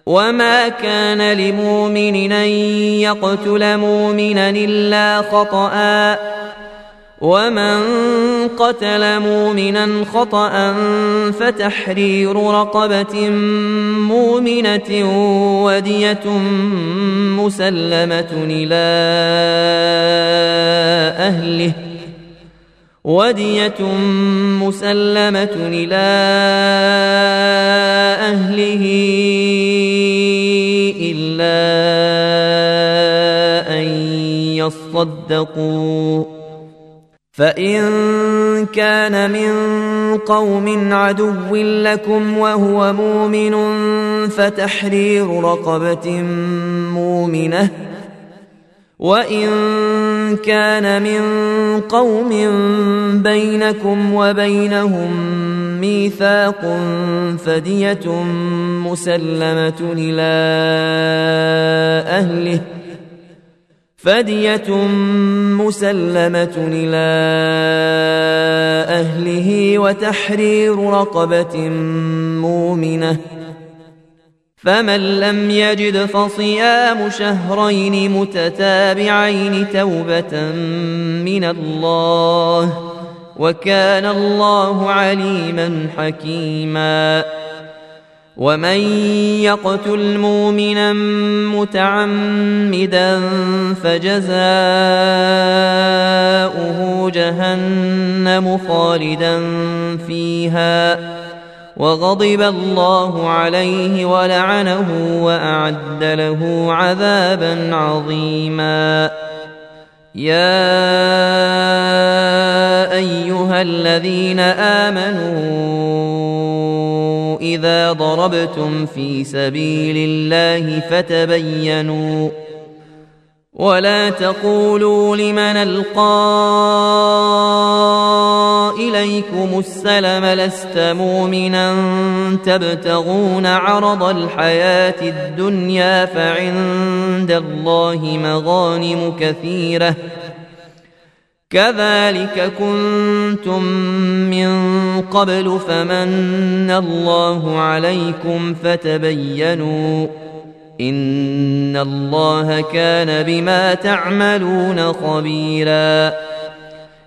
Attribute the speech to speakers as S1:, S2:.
S1: وما كان لمؤمن أن يقتل مؤمنا إلا خطأ ومن قتل مؤمنا خطأ فتحرير رقبة مؤمنة ودية مسلمة إلى أهله إلا أن يصدقوا فإن كان من قوم عدو لكم وهو مؤمن فتحرير رقبة مؤمنة وإن كان من قوم بينكم وبينهم ميثاق فدية مسلمة إلى أهله وتحرير رقبة مؤمنة فمن لم يجد فصيام شهرين متتابعين توبة من الله وكان الله عليما حكيما ومن يقتل مؤمنا متعمدا فجزاؤه جهنم خالدا فيها وغضب الله عليه ولعنه وأعد له عذابا عظيما يا أيها الذين آمنوا إذا ضربتم في سبيل الله فتبينوا ولا تقولوا لمن ألقى إليكم السلم لست مؤمنا تبتغون عرض الحياة الدنيا فعند الله مغانم كثيرة كذلك كنتم من قبل فمن الله عليكم فتبينوا إن الله كان بما تعملون خبيرا